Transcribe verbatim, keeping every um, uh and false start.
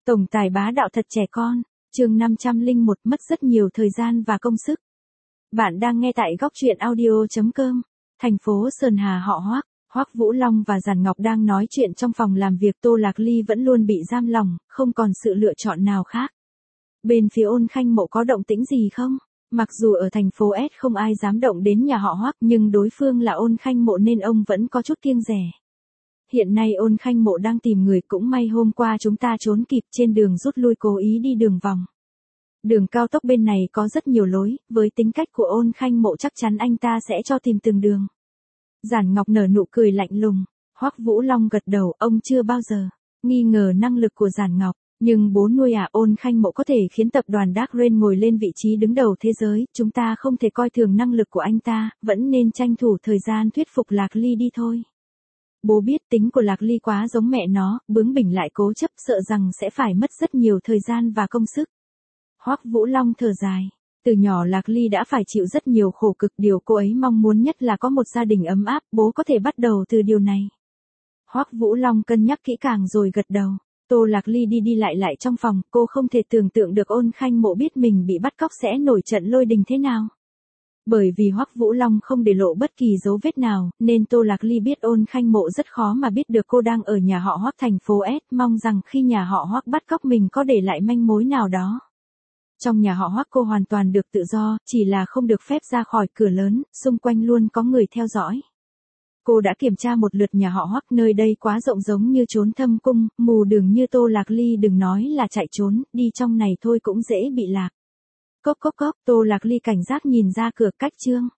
Tổng tài bá đạo thật trẻ con, chương năm trăm lẻ một mất rất nhiều thời gian và công sức. Bạn đang nghe tại góc truyện audio chấm com. Thành phố Sơn Hà họ Hoắc, Hoắc Vũ Long và Giản Ngọc đang nói chuyện trong phòng làm việc. Tô Lạc Ly vẫn luôn bị giam lòng, không còn sự lựa chọn nào khác. Bên phía Ôn Khanh Mộ có động tĩnh gì không? Mặc dù ở thành phố S không ai dám động đến nhà họ Hoắc, nhưng đối phương là Ôn Khanh Mộ nên ông vẫn có chút kiêng dè. Hiện nay Ôn Khanh Mộ đang tìm người, cũng may hôm qua chúng ta trốn kịp, trên đường rút lui cố ý đi đường vòng. Đường cao tốc bên này có rất nhiều lối, với tính cách của Ôn Khanh Mộ chắc chắn anh ta sẽ cho tìm từng đường. Giản Ngọc nở nụ cười lạnh lùng, Hoắc Vũ Long gật đầu, ông chưa bao giờ nghi ngờ năng lực của Giản Ngọc, nhưng bố nuôi à, Ôn Khanh Mộ có thể khiến tập đoàn Dark Rain ngồi lên vị trí đứng đầu thế giới, chúng ta không thể coi thường năng lực của anh ta, vẫn nên tranh thủ thời gian thuyết phục Lạc Ly đi thôi. Bố biết tính của Lạc Ly quá giống mẹ nó, bướng bỉnh lại cố chấp, sợ rằng sẽ phải mất rất nhiều thời gian và công sức. Hoắc Vũ Long thở dài. Từ nhỏ Lạc Ly đã phải chịu rất nhiều khổ cực, điều cô ấy mong muốn nhất là có một gia đình ấm áp, bố có thể bắt đầu từ điều này. Hoắc Vũ Long cân nhắc kỹ càng rồi gật đầu. Tô Lạc Ly đi đi lại lại trong phòng, cô không thể tưởng tượng được Ôn Khanh Mộ biết mình bị bắt cóc sẽ nổi trận lôi đình thế nào. Bởi vì Hoắc Vũ Long không để lộ bất kỳ dấu vết nào, nên Tô Lạc Ly biết Ôn Khanh Mộ rất khó mà biết được cô đang ở nhà họ Hoắc thành phố S, mong rằng khi nhà họ Hoắc bắt cóc mình có để lại manh mối nào đó. Trong nhà họ Hoắc cô hoàn toàn được tự do, chỉ là không được phép ra khỏi cửa lớn, xung quanh luôn có người theo dõi. Cô đã kiểm tra một lượt nhà họ Hoắc, nơi đây quá rộng giống như trốn thâm cung, mù đường như Tô Lạc Ly đừng nói là chạy trốn, đi trong này thôi cũng dễ bị lạc. Cốc cốc cốc, Tô Lạc Ly cảnh giác nhìn ra cửa. Cách chương